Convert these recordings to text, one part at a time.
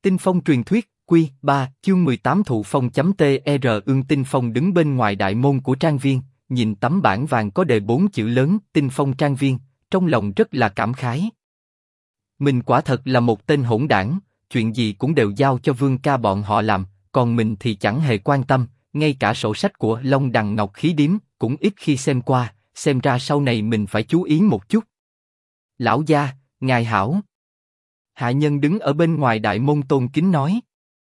Tinh Phong truyền thuyết, Quy 3, chương 18 Thụ Phong.tr Ưng Tinh Phong đứng bên ngoài đại môn của trang viên, nhìn tấm bảng vàng có đề 4 chữ lớn Tinh Phong trang viên, trong lòng rất là cảm khái. Mình quả thật là một tên hỗn đảng, chuyện gì cũng đều giao cho Vương ca bọn họ làm, còn mình thì chẳng hề quan tâm, ngay cả sổ sách của Long Đằng Ngọc Khí Điếm cũng ít khi xem qua, xem ra sau này mình phải chú ý một chút. Lão gia, ngài hảo. Hạ nhân đứng ở bên ngoài đại môn tôn kính nói.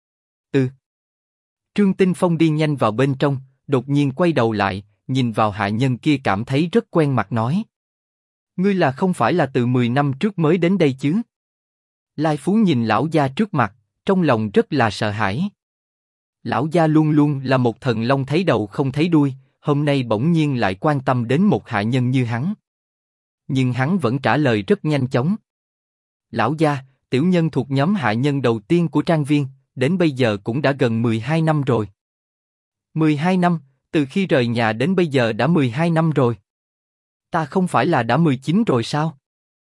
Trương Tinh Phong đi nhanh vào bên trong, đột nhiên quay đầu lại, nhìn vào hạ nhân kia cảm thấy rất quen mặt nói. Ngươi là không phải là từ 10 năm trước mới đến đây chứ? Lai Phú nhìn lão gia trước mặt, trong lòng rất là sợ hãi. Lão gia luôn luôn là một thần long thấy đầu không thấy đuôi, hôm nay bỗng nhiên lại quan tâm đến một hạ nhân như hắn. Nhưng hắn vẫn trả lời rất nhanh chóng. Lão gia, tiểu nhân thuộc nhóm hạ nhân đầu tiên của trang viên, đến bây giờ cũng đã gần 12 năm rồi. 12 năm, từ khi rời nhà đến bây giờ đã 12 năm rồi. Ta không phải là đã 19 rồi sao?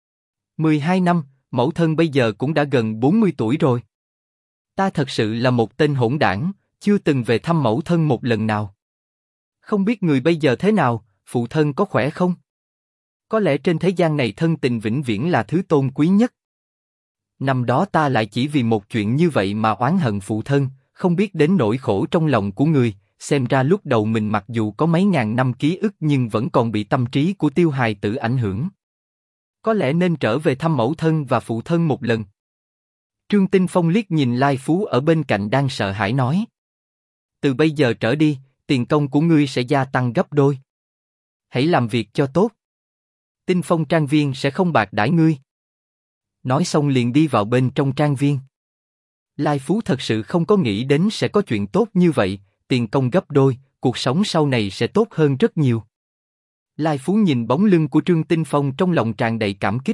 12 năm, mẫu thân bây giờ cũng đã gần 40 tuổi rồi. Ta thật sự là một tên hỗn đảng, chưa từng về thăm mẫu thân một lần nào. Không biết người bây giờ thế nào, phụ thân có khỏe không? Có lẽ trên thế gian này thân tình vĩnh viễn là thứ tôn quý nhất. Năm đó ta lại chỉ vì một chuyện như vậy mà oán hận phụ thân, không biết đến nỗi khổ trong lòng của người, xem ra lúc đầu mình mặc dù có mấy ngàn năm ký ức nhưng vẫn còn bị tâm trí của Tiêu hài tử ảnh hưởng. Có lẽ nên trở về thăm mẫu thân và phụ thân một lần. Trương Tinh Phong liếc nhìn Lai Phú ở bên cạnh đang sợ hãi nói. Từ bây giờ trở đi, tiền công của ngươi sẽ gia tăng gấp đôi. Hãy làm việc cho tốt. Tinh Phong trang viên sẽ không bạc đãi ngươi. Nói xong liền đi vào bên trong trang viên. Lai Phú thật sự không có nghĩ đến sẽ có chuyện tốt như vậy, tiền công gấp đôi, cuộc sống sau này sẽ tốt hơn rất nhiều. Lai Phú nhìn bóng lưng của Trương Tinh Phong trong lòng tràn đầy cảm kích.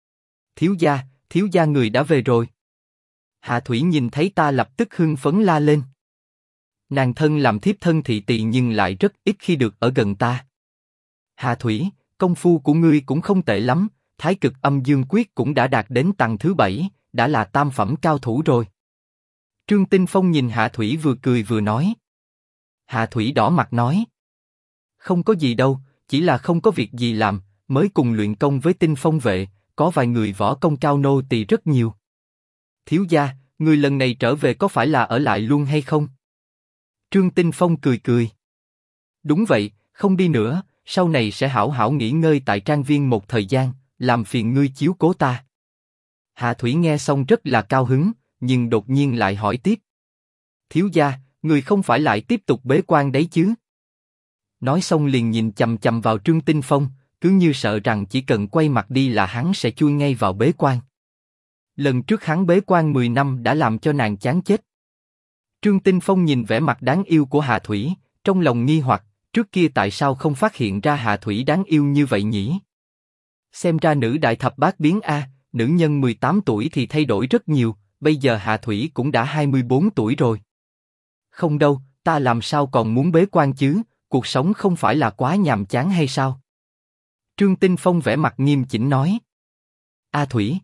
Thiếu gia người đã về rồi. Hạ Thủy nhìn thấy ta lập tức hưng phấn la lên. Nàng thân làm thiếp thân thị tỳ nhưng lại rất ít khi được ở gần ta. Hạ Thủy, công phu của ngươi cũng không tệ lắm, Thái Cực Âm Dương Quyết cũng đã đạt đến tầng thứ 7, đã là tam phẩm cao thủ rồi. Trương Tinh Phong nhìn Hạ Thủy vừa cười vừa nói. Hạ Thủy đỏ mặt nói. Không có gì đâu, chỉ là không có việc gì làm, mới cùng luyện công với Tinh Phong vệ, có vài người võ công cao nô tỳ rất nhiều. Thiếu gia, người lần này trở về có phải là ở lại luôn hay không? Trương Tinh Phong cười cười. Đúng vậy, không đi nữa, sau này sẽ hảo hảo nghỉ ngơi tại trang viên một thời gian, làm phiền ngươi chiếu cố ta. Hạ Thủy nghe xong rất là cao hứng, nhưng đột nhiên lại hỏi tiếp. Thiếu gia, người không phải lại tiếp tục bế quan đấy chứ? Nói xong liền nhìn chằm chằm vào Trương Tinh Phong, cứ như sợ rằng chỉ cần quay mặt đi là hắn sẽ chui ngay vào bế quan. Lần trước hắn bế quan 10 năm đã làm cho nàng chán chết. Trương Tinh Phong nhìn vẻ mặt đáng yêu của Hạ Thủy, trong lòng nghi hoặc, trước kia tại sao không phát hiện ra Hạ Thủy đáng yêu như vậy nhỉ? Xem ra nữ đại thập bát biến a, nữ nhân 18 tuổi thì thay đổi rất nhiều, bây giờ Hạ Thủy cũng đã 24 tuổi rồi. Không đâu, ta làm sao còn muốn bế quan chứ, cuộc sống không phải là quá nhàm chán hay sao? Trương Tinh Phong vẻ mặt nghiêm chỉnh nói. A Thủy.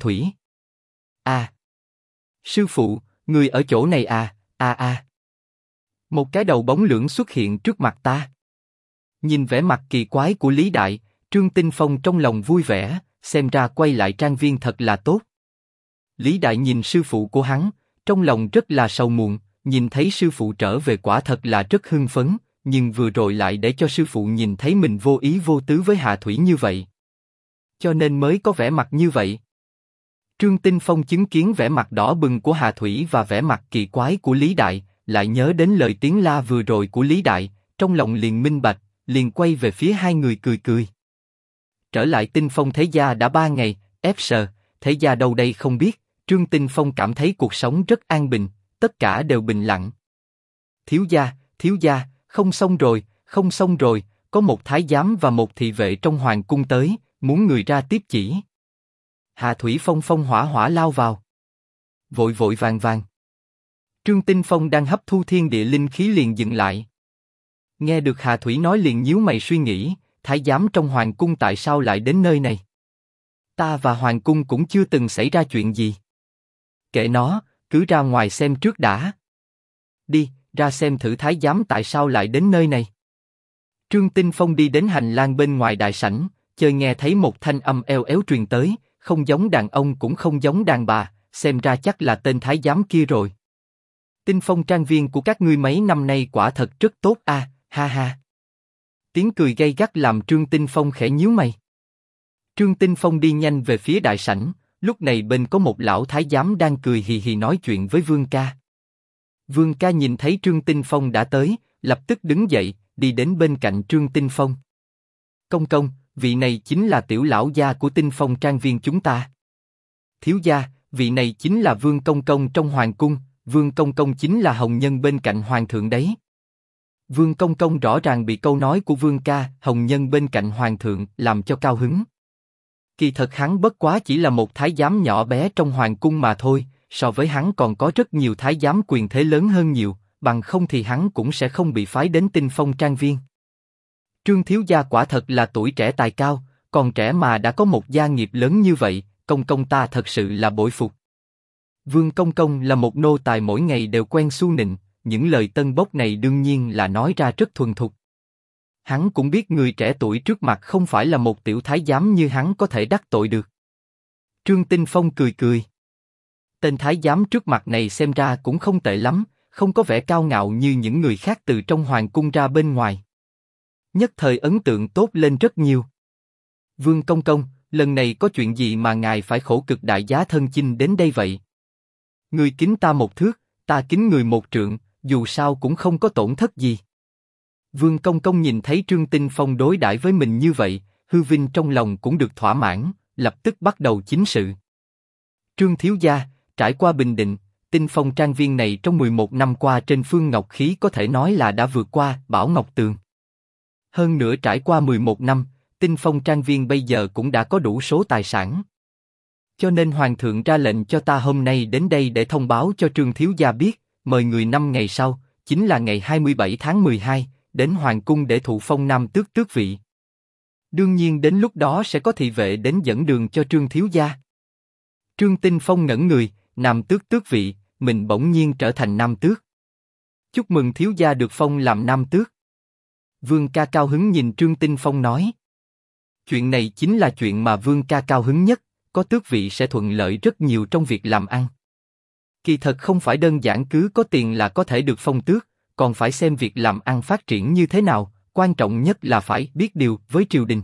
À. Sư phụ, người ở chỗ này à. Một cái đầu bóng lưỡng xuất hiện trước mặt ta. Nhìn vẻ mặt kỳ quái của Lý Đại, Trương Tinh Phong trong lòng vui vẻ, xem ra quay lại trang viên thật là tốt. Lý Đại nhìn sư phụ của hắn, trong lòng rất là sầu muộn, nhìn thấy sư phụ trở về quả thật là rất hưng phấn, nhưng vừa rồi lại để cho sư phụ nhìn thấy mình vô ý vô tứ với Hạ Thủy như vậy. Cho nên mới có vẻ mặt như vậy. Trương Tinh Phong chứng kiến vẻ mặt đỏ bừng của Hạ Thủy và vẻ mặt kỳ quái của Lý Đại, lại nhớ đến lời tiếng la vừa rồi của Lý Đại, trong lòng liền minh bạch, liền quay về phía hai người cười cười. Trở lại Tinh Phong thế gia đã 3 ngày, thế gia đâu đây không biết, Trương Tinh Phong cảm thấy cuộc sống rất an bình, tất cả đều bình lặng. Thiếu gia, không xong rồi, có một thái giám và một thị vệ trong hoàng cung tới, muốn người ra tiếp chỉ. Hạ Thủy phong hỏa lao vào. Vội vàng. Trương Tinh Phong đang hấp thu thiên địa linh khí liền dừng lại. Nghe được Hạ Thủy nói liền nhíu mày suy nghĩ, thái giám trong hoàng cung tại sao lại đến nơi này? Ta và hoàng cung cũng chưa từng xảy ra chuyện gì. Kệ nó, cứ ra ngoài xem trước đã. Đi, ra xem thử thái giám tại sao lại đến nơi này. Trương Tinh Phong đi đến hành lang bên ngoài đại sảnh, chợt nghe thấy một thanh âm eo éo truyền tới, không giống đàn ông cũng không giống đàn bà, xem ra chắc là tên thái giám kia rồi. Tinh Phong trang viên của các ngươi mấy năm nay quả thật rất tốt a, ha ha. Tiếng cười gay gắt làm Trương Tinh Phong khẽ nhíu mày. Trương Tinh Phong đi nhanh về phía đại sảnh, lúc này bên có một lão thái giám đang cười hì hì nói chuyện với Vương ca. Vương ca nhìn thấy Trương Tinh Phong đã tới, lập tức đứng dậy, đi đến bên cạnh Trương Tinh Phong. Công công, vị này chính là tiểu lão gia của Tinh Phong trang viên chúng ta. Thiếu gia, vị này chính là Vương công công trong hoàng cung, Vương công công chính là hồng nhân bên cạnh hoàng thượng đấy. Vương công công rõ ràng bị câu nói của Vương ca, hồng nhân bên cạnh hoàng thượng, làm cho cao hứng. Kỳ thật hắn bất quá chỉ là một thái giám nhỏ bé trong hoàng cung mà thôi, so với hắn còn có rất nhiều thái giám quyền thế lớn hơn nhiều, bằng không thì hắn cũng sẽ không bị phái đến Tinh Phong trang viên. Trương thiếu gia quả thật là tuổi trẻ tài cao, còn trẻ mà đã có một gia nghiệp lớn như vậy, công công ta thật sự là bội phục. Vương công công là một nô tài mỗi ngày đều quen su nịnh, những lời tân bốc này đương nhiên là nói ra rất thuần thục. Hắn cũng biết người trẻ tuổi trước mặt không phải là một tiểu thái giám như hắn có thể đắc tội được. Trương Tinh Phong cười cười. Tên thái giám trước mặt này xem ra cũng không tệ lắm, không có vẻ cao ngạo như những người khác từ trong hoàng cung ra bên ngoài. Nhất thời ấn tượng tốt lên rất nhiều. Vương công công, lần này có chuyện gì mà ngài phải khổ cực đại giá thân chinh đến đây vậy? Người kính ta một thước, ta kính người một trượng, dù sao cũng không có tổn thất gì. Vương công công nhìn thấy Trương Tinh Phong đối đãi với mình như vậy, hư vinh trong lòng cũng được thỏa mãn, lập tức bắt đầu chính sự. Trương thiếu gia, trải qua Bình Định, Tinh Phong trang viên này trong 11 năm qua trên phương ngọc khí có thể nói là đã vượt qua Bảo Ngọc Tường. Hơn nữa trải qua 11 năm, Tinh Phong trang viên bây giờ cũng đã có đủ số tài sản. Cho nên Hoàng thượng ra lệnh cho ta hôm nay đến đây để thông báo cho Trương thiếu gia biết, mời người 5 ngày sau, chính là ngày 27 tháng 12, đến Hoàng cung để thụ phong nam tước tước vị. Đương nhiên đến lúc đó sẽ có thị vệ đến dẫn đường cho Trương thiếu gia. Trương Tinh Phong ngẩn người, nam tước tước vị, mình bỗng nhiên trở thành nam tước. Chúc mừng thiếu gia được phong làm nam tước. Vương ca cao hứng nhìn Trương Tinh Phong nói. Chuyện này chính là chuyện mà Vương ca cao hứng nhất, có tước vị sẽ thuận lợi rất nhiều trong việc làm ăn. Kỳ thật không phải đơn giản cứ có tiền là có thể được phong tước, còn phải xem việc làm ăn phát triển như thế nào, quan trọng nhất là phải biết điều với triều đình.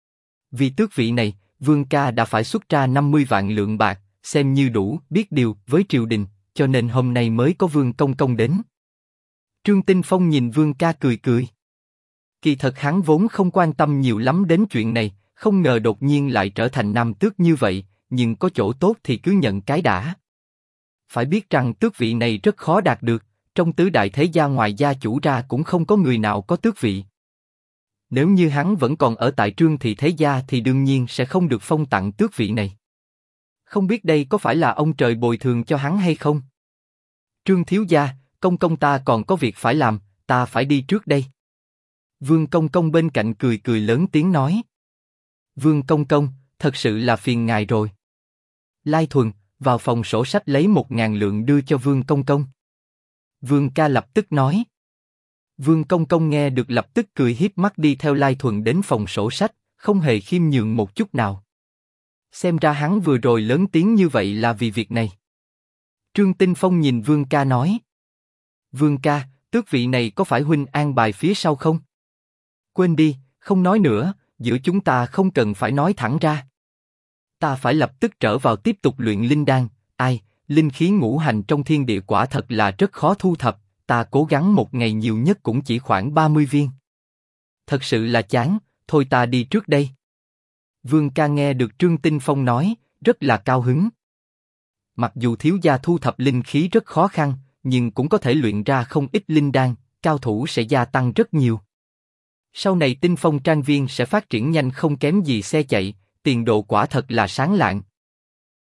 Vì tước vị này, Vương ca đã phải xuất ra 50 vạn lượng bạc, xem như đủ biết điều với triều đình, cho nên hôm nay mới có Vương công công đến. Trương Tinh Phong nhìn Vương ca cười cười. Kỳ thật hắn vốn không quan tâm nhiều lắm đến chuyện này, không ngờ đột nhiên lại trở thành nam tước như vậy, nhưng có chỗ tốt thì cứ nhận cái đã. Phải biết rằng tước vị này rất khó đạt được, trong tứ đại thế gia ngoài gia chủ ra cũng không có người nào có tước vị. Nếu như hắn vẫn còn ở tại Trương thị thế gia thì đương nhiên sẽ không được phong tặng tước vị này. Không biết đây có phải là ông trời bồi thường cho hắn hay không? Trương thiếu gia, công công ta còn có việc phải làm, ta phải đi trước đây. Vương công công bên cạnh cười cười lớn tiếng nói. Vương công công, thật sự là phiền ngài rồi. Lai Thuần, vào phòng sổ sách lấy 1.000 lượng đưa cho Vương công công. Vương ca lập tức nói. Vương công công nghe được lập tức cười hiếp mắt đi theo Lai Thuần đến phòng sổ sách, không hề khiêm nhường một chút nào. Xem ra hắn vừa rồi lớn tiếng như vậy là vì việc này. Trương Tinh Phong nhìn Vương ca nói. Vương ca, tước vị này có phải huynh an bài phía sau không? Quên đi, không nói nữa, giữa chúng ta không cần phải nói thẳng ra. Ta phải lập tức trở vào tiếp tục luyện linh đan, ai, linh khí ngũ hành trong thiên địa quả thật là rất khó thu thập, ta cố gắng một ngày nhiều nhất cũng chỉ khoảng 30 viên. Thật sự là chán, thôi ta đi trước đây. Vương ca nghe được Trương Tinh Phong nói, rất là cao hứng. Mặc dù thiếu gia thu thập linh khí rất khó khăn, nhưng cũng có thể luyện ra không ít linh đan, cao thủ sẽ gia tăng rất nhiều. Sau này Tinh Phong trang viên sẽ phát triển nhanh không kém gì xe chạy, tiền đồ quả thật là sáng lạng,